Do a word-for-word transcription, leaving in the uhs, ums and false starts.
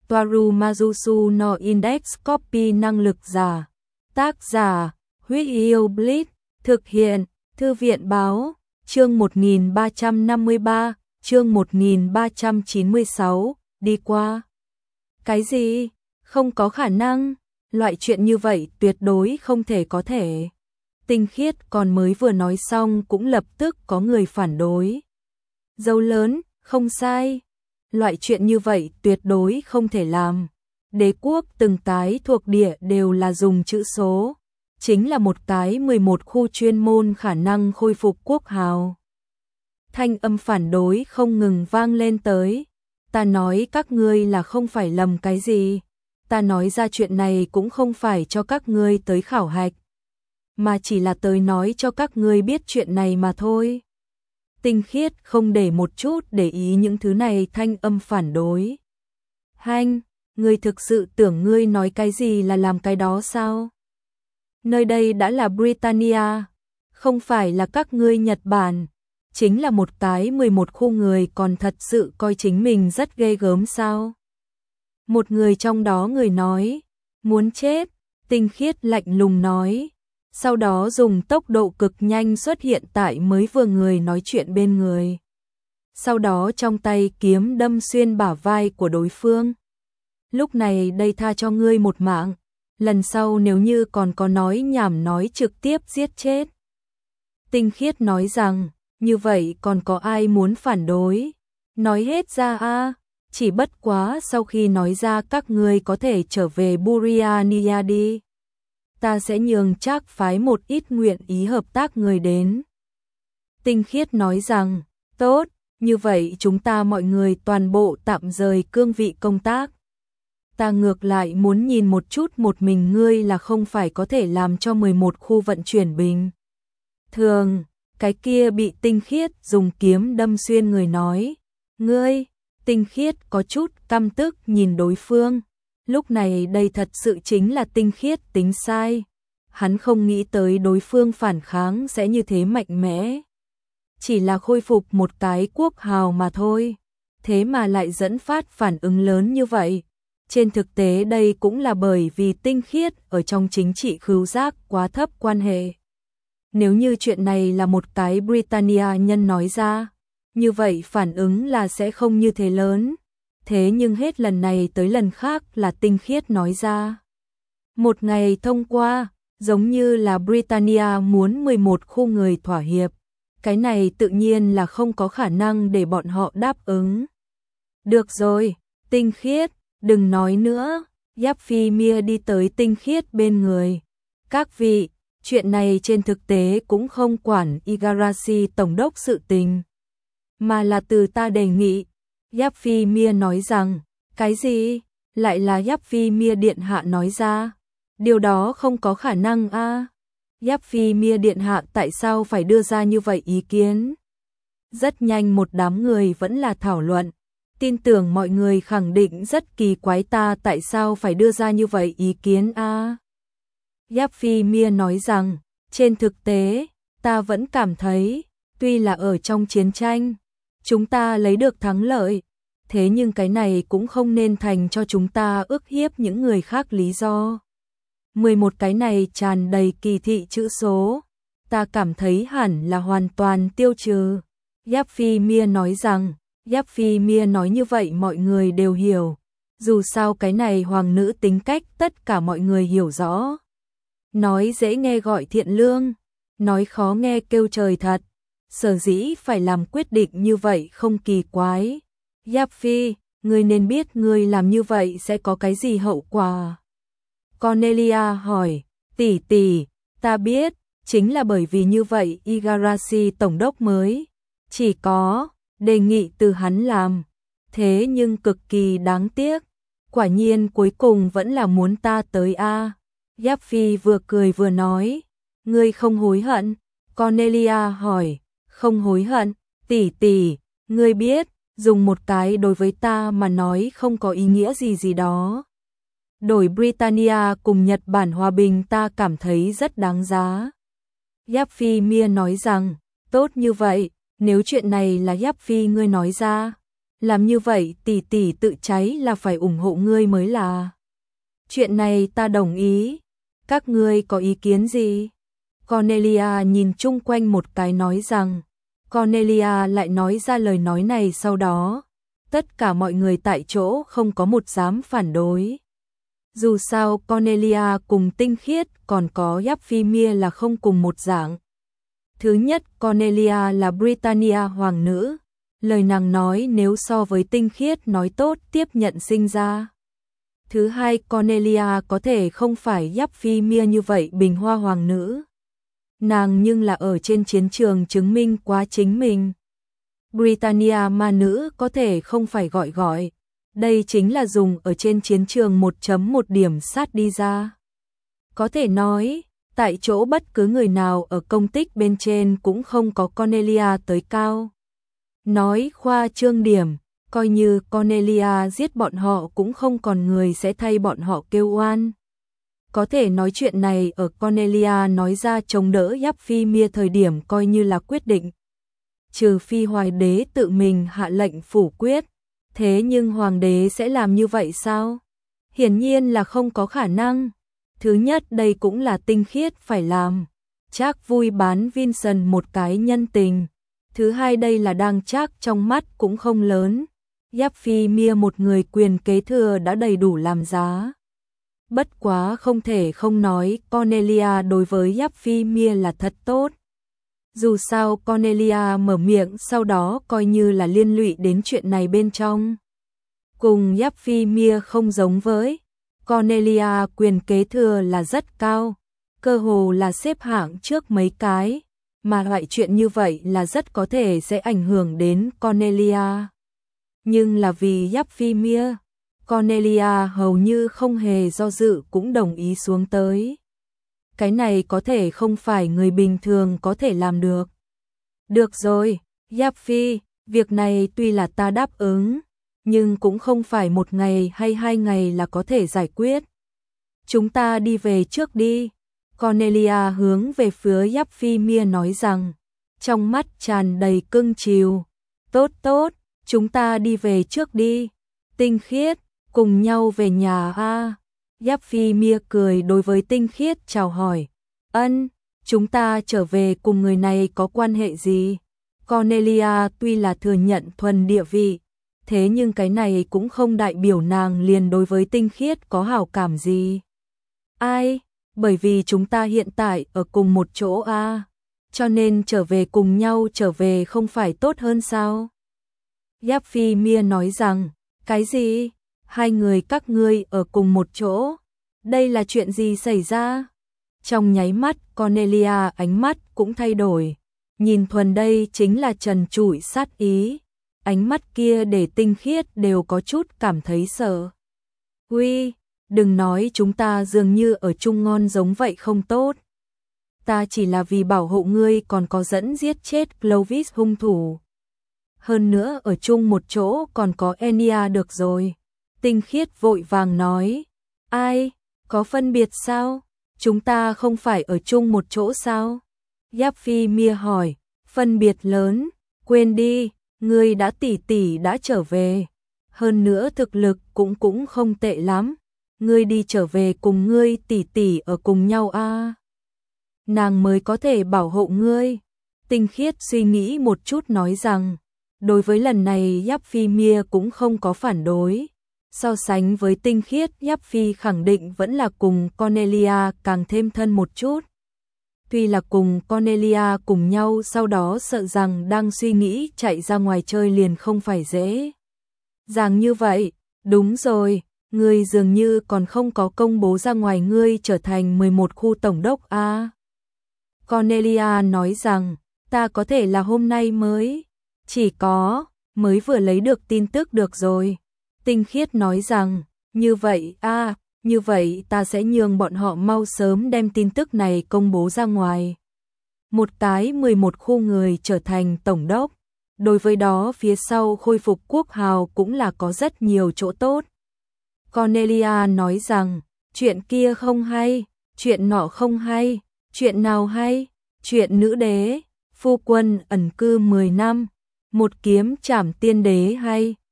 Toaru Majusu no Index Copy năng lực giả. Tác giả, Huyết Yêu Blitz, thực hiện, Thư viện báo, chương một nghìn ba trăm năm mươi ba, chương một nghìn ba trăm chín mươi sáu, đi qua. Cái gì? Không có khả năng, loại chuyện như vậy tuyệt đối không thể có thể. Tinh Khiết còn mới vừa nói xong cũng lập tức có người phản đối. Dấu lớn, không sai. Loại chuyện như vậy tuyệt đối không thể làm. Đế quốc từng cái thuộc địa đều là dùng chữ số. Chính là một cái mười một khu chuyên môn khả năng khôi phục quốc hào. Thanh âm phản đối không ngừng vang lên tới. Ta nói các ngươi là không phải lầm cái gì. Ta nói ra chuyện này cũng không phải cho các ngươi tới khảo hạch. Mà chỉ là tới nói cho các ngươi biết chuyện này mà thôi. Tinh Khiết không để một chút để ý những thứ này thanh âm phản đối. Hanh, ngươi thực sự tưởng ngươi nói cái gì là làm cái đó sao? Nơi đây đã là Britannia, không phải là các ngươi Nhật Bản. Chính là một cái mười một khu người còn thật sự coi chính mình rất ghê gớm sao? Một người trong đó người nói, muốn chết, Tinh Khiết lạnh lùng nói. Sau đó dùng tốc độ cực nhanh xuất hiện tại mới vừa người nói chuyện bên người. Sau đó trong tay kiếm đâm xuyên bả vai của đối phương. Lúc này đây tha cho ngươi một mạng, lần sau nếu như còn có nói nhảm nói trực tiếp giết chết. Tinh Khiết nói rằng, như vậy còn có ai muốn phản đối? Nói hết ra a, chỉ bất quá sau khi nói ra các ngươi có thể trở về Buriania đi. Ta sẽ nhường Trác phái một ít nguyện ý hợp tác người đến. Tinh Khiết nói rằng, tốt, như vậy chúng ta mọi người toàn bộ tạm rời cương vị công tác. Ta ngược lại muốn nhìn một chút một mình ngươi là không phải có thể làm cho mười một khu vận chuyển bình thường. Cái kia bị Tinh Khiết dùng kiếm đâm xuyên người nói. Ngươi, Tinh Khiết có chút căm tức nhìn đối phương. Lúc này đây thật sự chính là Tinh Khiết tính sai. Hắn không nghĩ tới đối phương phản kháng sẽ như thế mạnh mẽ. Chỉ là khôi phục một cái quốc hào mà thôi. Thế mà lại dẫn phát phản ứng lớn như vậy. Trên thực tế đây cũng là bởi vì Tinh Khiết ở trong chính trị khứu giác quá thấp quan hệ. Nếu như chuyện này là một cái Britannia nhân nói ra, như vậy phản ứng là sẽ không như thế lớn. Thế nhưng hết lần này tới lần khác là Tinh Khiết nói ra. Một ngày thông qua, giống như là Britannia muốn mười một khu người thỏa hiệp. Cái này tự nhiên là không có khả năng để bọn họ đáp ứng. Được rồi, Tinh Khiết, đừng nói nữa. Giáp Phi Mia đi tới Tinh Khiết bên người. Các vị, chuyện này trên thực tế cũng không quản Igarashi tổng đốc sự tình, mà là từ ta đề nghị. Giáp Phi Mia nói rằng, cái gì? Lại là Giáp Phi Mia điện hạ nói ra. Điều đó không có khả năng a. À? Giáp Phi Mia điện hạ tại sao phải đưa ra như vậy ý kiến? Rất nhanh một đám người vẫn là thảo luận. Tin tưởng mọi người khẳng định rất kỳ quái ta tại sao phải đưa ra như vậy ý kiến a. À? Giáp Phi Mia nói rằng, trên thực tế, ta vẫn cảm thấy, tuy là ở trong chiến tranh, chúng ta lấy được thắng lợi, thế nhưng cái này cũng không nên thành cho chúng ta ức hiếp những người khác lý do. mười một cái này tràn đầy kỳ thị chữ số, ta cảm thấy hẳn là hoàn toàn tiêu trừ. Giáp Phi Mia nói rằng, Giáp Phi Mia nói như vậy mọi người đều hiểu, dù sao cái này hoàng nữ tính cách tất cả mọi người hiểu rõ. Nói dễ nghe gọi thiện lương, nói khó nghe kêu trời thật. Sở dĩ phải làm quyết định như vậy không kỳ quái. Giáp Phi, ngươi nên biết ngươi làm như vậy sẽ có cái gì hậu quả. Cornelia hỏi, tỷ tỷ, ta biết, chính là bởi vì như vậy Igarashi tổng đốc mới chỉ có đề nghị từ hắn làm. Thế nhưng cực kỳ đáng tiếc, quả nhiên cuối cùng vẫn là muốn ta tới a. Giáp Phi vừa cười vừa nói, ngươi không hối hận? Cornelia hỏi, không hối hận, tỷ tỷ, ngươi biết, dùng một cái đối với ta mà nói không có ý nghĩa gì gì đó. Đổi Britannia cùng Nhật Bản hòa bình ta cảm thấy rất đáng giá. Giáp Phi Mia nói rằng, tốt như vậy, nếu chuyện này là Giáp Phi ngươi nói ra, làm như vậy tỷ tỷ tự cháy là phải ủng hộ ngươi mới là. Chuyện này ta đồng ý, các ngươi có ý kiến gì? Cornelia nhìn chung quanh một cái nói rằng, Cornelia lại nói ra lời nói này sau đó, tất cả mọi người tại chỗ không có một dám phản đối. Dù sao Cornelia cùng Tinh Khiết còn có Yapphimia là không cùng một dạng. Thứ nhất, Cornelia là Britannia hoàng nữ, lời nàng nói nếu so với Tinh Khiết nói tốt tiếp nhận sinh ra. Thứ hai, Cornelia có thể không phải Yapphimia như vậy bình hoa hoàng nữ. Nàng nhưng là ở trên chiến trường chứng minh quá chính mình. Britannia ma nữ có thể không phải gọi gọi. Đây chính là dùng ở trên chiến trường một chấm một điểm sát đi ra. Có thể nói, tại chỗ bất cứ người nào ở công tích bên trên cũng không có Cornelia tới cao. Nói khoa trương điểm, coi như Cornelia giết bọn họ cũng không còn người sẽ thay bọn họ kêu oan. Có thể nói chuyện này ở Cornelia nói ra chống đỡ Yapphimia thời điểm coi như là quyết định. Trừ phi Hoàng đế tự mình hạ lệnh phủ quyết. Thế nhưng Hoàng đế sẽ làm như vậy sao? Hiển nhiên là không có khả năng. Thứ nhất đây cũng là Tinh Khiết phải làm. Trác vui bán Vincent một cái nhân tình. Thứ hai đây là đang Trác trong mắt cũng không lớn. Yapphimia một người quyền kế thừa đã đầy đủ làm giá. Bất quá không thể không nói Cornelia đối với Yapphimia là thật tốt. Dù sao Cornelia mở miệng sau đó coi như là liên lụy đến chuyện này bên trong. Cùng Yapphimia không giống với Cornelia quyền kế thừa là rất cao, cơ hồ là xếp hạng trước mấy cái, mà loại chuyện như vậy là rất có thể sẽ ảnh hưởng đến Cornelia. Nhưng là vì Yapphimia, Cornelia hầu như không hề do dự cũng đồng ý xuống tới. Cái này có thể không phải người bình thường có thể làm được. Được rồi, Yaphi, việc này tuy là ta đáp ứng, nhưng cũng không phải một ngày hay hai ngày là có thể giải quyết. Chúng ta đi về trước đi. Cornelia hướng về phía Yapphimia nói rằng, trong mắt tràn đầy cưng chiều. Tốt tốt, chúng ta đi về trước đi. Tinh Khiết, cùng nhau về nhà a. Yapphimia cười đối với Tinh Khiết chào hỏi. Ân, chúng ta trở về cùng người này có quan hệ gì? Cornelia tuy là thừa nhận thuần địa vị, thế nhưng cái này cũng không đại biểu nàng liền đối với Tinh Khiết có hảo cảm gì. Ai? Bởi vì chúng ta hiện tại ở cùng một chỗ a, cho nên trở về cùng nhau trở về không phải tốt hơn sao? Yapphimia nói rằng, cái gì? Hai người các ngươi ở cùng một chỗ? Đây là chuyện gì xảy ra? Trong nháy mắt Cornelia ánh mắt cũng thay đổi. Nhìn thuần đây chính là trần trụi sát ý. Ánh mắt kia để Tinh Khiết đều có chút cảm thấy sợ. Huy, đừng nói chúng ta dường như ở chung ngon giống vậy không tốt. Ta chỉ là vì bảo hộ ngươi còn có dẫn giết chết Clovis hung thủ. Hơn nữa ở chung một chỗ còn có Enya được rồi. Tinh Khiết vội vàng nói. Ai, có phân biệt sao? Chúng ta không phải ở chung một chỗ sao? Yapphimia hỏi, phân biệt lớn, quên đi, ngươi đã tỷ tỷ đã trở về. Hơn nữa thực lực cũng cũng không tệ lắm. Ngươi đi trở về cùng ngươi tỷ tỷ ở cùng nhau a. À. Nàng mới có thể bảo hộ ngươi. Tinh Khiết suy nghĩ một chút nói rằng, đối với lần này Yapphimia cũng không có phản đối. So sánh với Tinh Khiết, Yaphi khẳng định vẫn là cùng Cornelia càng thêm thân một chút. Tuy là cùng Cornelia cùng nhau sau đó sợ rằng đang suy nghĩ chạy ra ngoài chơi liền không phải dễ dàng như vậy. Đúng rồi, ngươi dường như còn không có công bố ra ngoài ngươi trở thành mười một khu tổng đốc a. À. Cornelia nói rằng, ta có thể là hôm nay mới, chỉ có, mới vừa lấy được tin tức được rồi. Tinh Khiết nói rằng, như vậy a, à, như vậy ta sẽ nhường bọn họ mau sớm đem tin tức này công bố ra ngoài. Một cái mười một khu người trở thành tổng đốc, đối với đó phía sau khôi phục quốc hào cũng là có rất nhiều chỗ tốt. Cornelia nói rằng, chuyện kia không hay, chuyện nọ không hay, chuyện nào hay, chuyện nữ đế, phu quân ẩn cư mười năm, một kiếm trảm tiên đế hay.